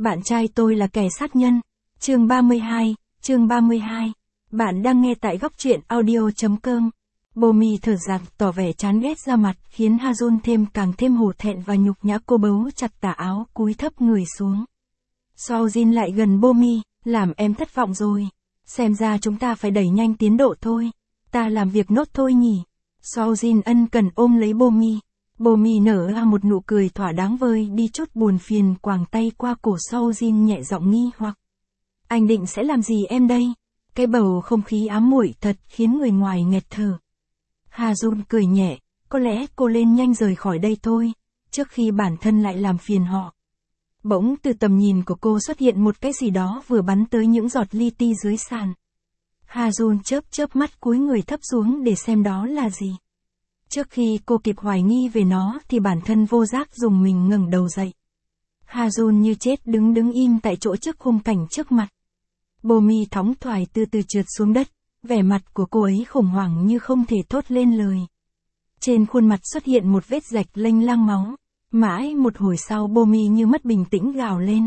Bạn trai tôi là kẻ sát nhân. Chương 32, chương 32. Bạn đang nghe tại góc truyện audio.com. Bomi thở dạc tỏ vẻ chán ghét ra mặt, khiến Ha-jun càng thêm hổ thẹn và nhục nhã. Cô bấu chặt tà áo, cúi thấp người xuống. So-jin lại gần Bomi, làm em thất vọng rồi. Xem ra chúng ta phải đẩy nhanh tiến độ thôi. Ta làm việc nốt thôi nhỉ. So-jin ân cần ôm lấy Bomi. Bomi nở ra một nụ cười thỏa đáng vơi đi chút buồn phiền, quàng tay qua cổ So-jin nhẹ giọng nghi hoặc. Anh định sẽ làm gì em đây? Cái bầu không khí ám muội thật khiến người ngoài nghẹt thở. Ha-jun cười nhẹ, có lẽ cô lên nhanh rời khỏi đây thôi, trước khi bản thân lại làm phiền họ. Bỗng từ tầm nhìn của cô xuất hiện một cái gì đó vừa bắn tới những giọt li ti dưới sàn. Ha-jun chớp mắt cúi người thấp xuống để xem đó là gì. Trước khi cô kịp hoài nghi về nó thì bản thân vô giác dùng mình ngẩng đầu dậy. Ha-jun như chết đứng im tại chỗ trước khung cảnh trước mặt. Bomi thõng thoải từ từ trượt xuống đất, vẻ mặt của cô ấy khủng hoảng như không thể thốt lên lời. Trên khuôn mặt xuất hiện một vết rạch lênh láng máu. Mãi một hồi sau Bomi như mất bình tĩnh gào lên.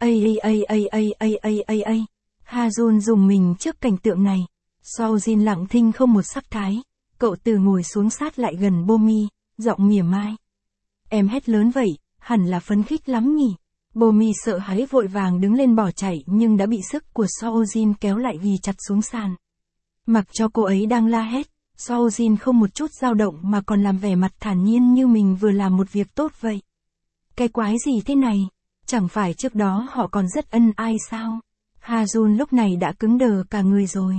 Ha-jun dùng mình trước cảnh tượng này. So-jin lặng thinh không một sắc thái. Cậu từ ngồi xuống sát lại gần Bomi, giọng mỉa mai. Em hét lớn vậy, hẳn là phấn khích lắm nhỉ. Bomi sợ hãi vội vàng đứng lên bỏ chạy nhưng đã bị sức của So-jin kéo lại ghi chặt xuống sàn. Mặc cho cô ấy đang la hét, So-jin không một chút dao động mà còn làm vẻ mặt thản nhiên như mình vừa làm một việc tốt vậy. Cái quái gì thế này? Chẳng phải trước đó họ còn rất ân ai sao? Ha-jun lúc này đã cứng đờ cả người rồi.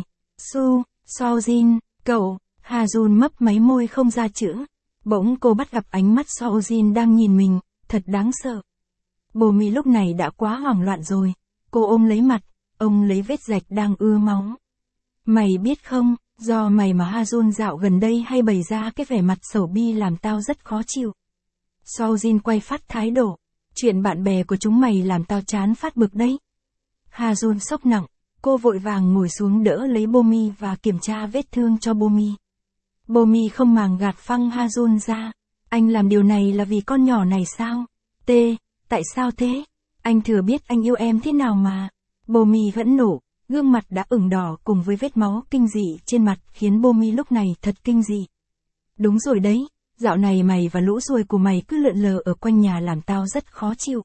So-jin, cậu. Ha-jun mấp máy môi không ra chữ. Bỗng cô bắt gặp ánh mắt So-jin đang nhìn mình, thật đáng sợ. Bomi lúc này đã quá hoảng loạn rồi. Cô ôm lấy mặt, ôm lấy vết rạch đang ưa máu. Mày biết không, do mày mà Ha-jun dạo gần đây hay bày ra cái vẻ mặt xấu bi làm tao rất khó chịu. So-jin quay phát thái độ. Chuyện bạn bè của chúng mày làm tao chán phát bực đấy. Ha-jun sốc nặng, cô vội vàng ngồi xuống đỡ lấy Bomi và kiểm tra vết thương cho Bomi. Bomi không màng gạt phăng Ha-jun ra. Anh làm điều này là vì con nhỏ này sao? Tại sao thế? Anh thừa biết anh yêu em thế nào mà. Bomi vẫn nổ, gương mặt đã ửng đỏ cùng với vết máu kinh dị trên mặt khiến Bomi lúc này thật kinh dị. Đúng rồi đấy, dạo này mày và lũ ruồi của mày cứ lượn lờ ở quanh nhà làm tao rất khó chịu.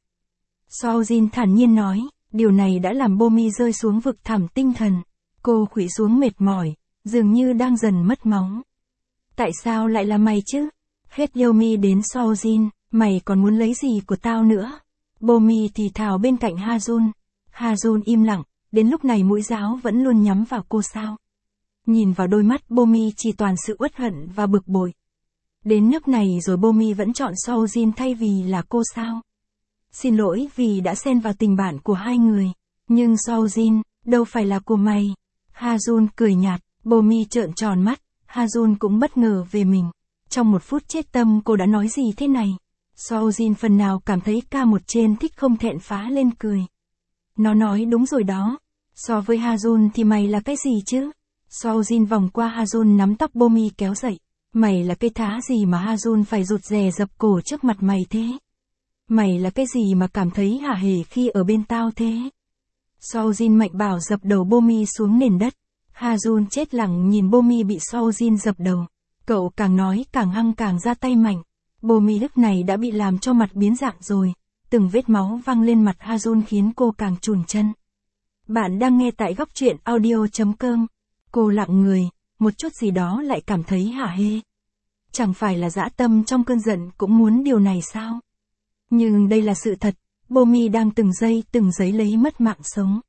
So-jin thản nhiên nói, điều này đã làm Bomi rơi xuống vực thẳm tinh thần. Cô khuỵu xuống mệt mỏi, dường như đang dần mất máu. Tại sao lại là mày chứ? Hết Yomi đến So-jin, mày còn muốn lấy gì của tao nữa? Bomi thì thào bên cạnh Ha-jun. Ha-jun im lặng, đến lúc này mũi giáo vẫn luôn nhắm vào cô sao? Nhìn vào đôi mắt Bomi chỉ toàn sự uất hận và bực bội. Đến nước này rồi Bomi vẫn chọn So-jin thay vì là cô sao? Xin lỗi vì đã xen vào tình bạn của hai người. Nhưng So-jin, đâu phải là của mày. Ha-jun cười nhạt, Bomi trợn tròn mắt. Ha-jun cũng bất ngờ về mình. Trong một phút chết tâm cô đã nói gì thế này? So-jin phần nào cảm thấy ca một trên thích không thẹn phá lên cười. Nó nói đúng rồi đó. So với Ha-jun thì mày là cái gì chứ? So-jin vòng qua Ha-jun nắm tóc Bomi kéo dậy. Mày là cái thá gì mà Ha-jun phải rụt rè dập cổ trước mặt mày thế? Mày là cái gì mà cảm thấy hả hề khi ở bên tao thế? So-jin mạnh bảo dập đầu Bomi xuống nền đất. Ha-jun chết lặng nhìn Bomi bị So-jin dập đầu. Cậu càng nói càng hăng càng ra tay mạnh. Bomi lúc này đã bị làm cho mặt biến dạng rồi. Từng vết máu văng lên mặt Ha-jun khiến cô càng chùn chân. Bạn đang nghe tại góc truyện audio.com. Cô lặng người, một chút gì đó lại cảm thấy hả hê. Chẳng phải là dã tâm trong cơn giận cũng muốn điều này sao? Nhưng đây là sự thật, Bomi đang từng giây lấy mất mạng sống.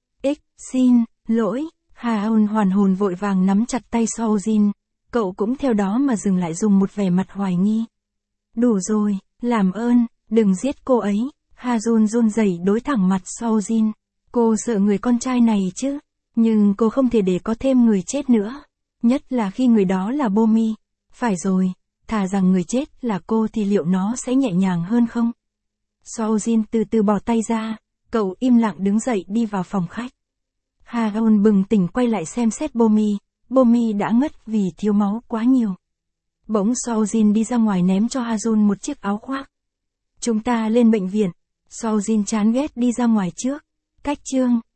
Xin lỗi. Ha-eun hoàn hồn vội vàng nắm chặt tay So-jin. Cậu cũng theo đó mà dừng lại dùng một vẻ mặt hoài nghi. Đủ rồi, làm ơn, đừng giết cô ấy. Ha-jun run rẩy đối thẳng mặt So-jin. Cô sợ người con trai này chứ, nhưng cô không thể để có thêm người chết nữa. Nhất là khi người đó là Bomi. Phải rồi, thà rằng người chết là cô thì liệu nó sẽ nhẹ nhàng hơn không? So-jin từ từ bỏ tay ra, cậu im lặng đứng dậy đi vào phòng khách. Ha-eun bừng tỉnh quay lại xem xét Bomi. Bomi đã ngất vì thiếu máu quá nhiều. Bỗng So-jin đi ra ngoài ném cho Ha-jun một chiếc áo khoác. Chúng ta lên bệnh viện. Sau Jin chán ghét đi ra ngoài trước. Cách chương